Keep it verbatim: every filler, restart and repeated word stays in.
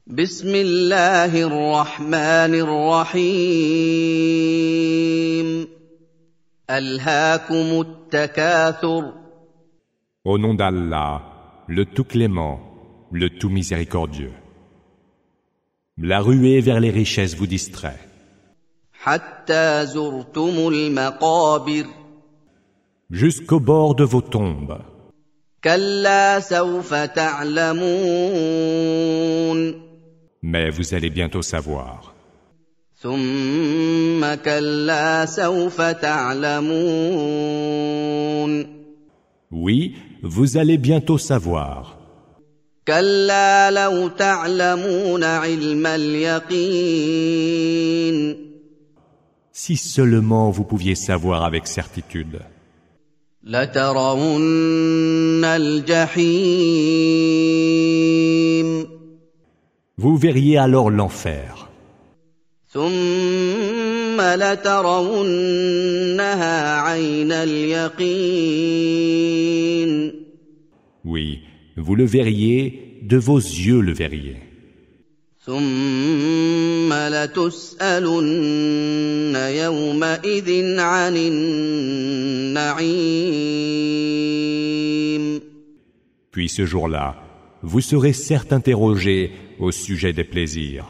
بسم الله الرحمن الرحيم ألهاكم التكاثر Au nom d'Allah, le tout clément, le tout miséricordieux. La ruée vers les richesses vous distrait. حتى زرتم المقابر Jusqu'au bord de vos tombes. كلا سوف تعلمون Mais vous allez bientôt savoir. ثم كلا سوف تعلمون Oui, vous allez bientôt savoir. كلا لو تعلمون علم اليقين Si seulement vous pouviez savoir avec certitude. لترون الجحيم Vous verriez alors l'enfer. ثم لترونها عين اليقين Oui, vous le verriez, de vos yeux le verriez. ثم لتسألن يومئذ عن النعيم Puis ce jour-là, vous serez certes interrogés au sujet des plaisirs.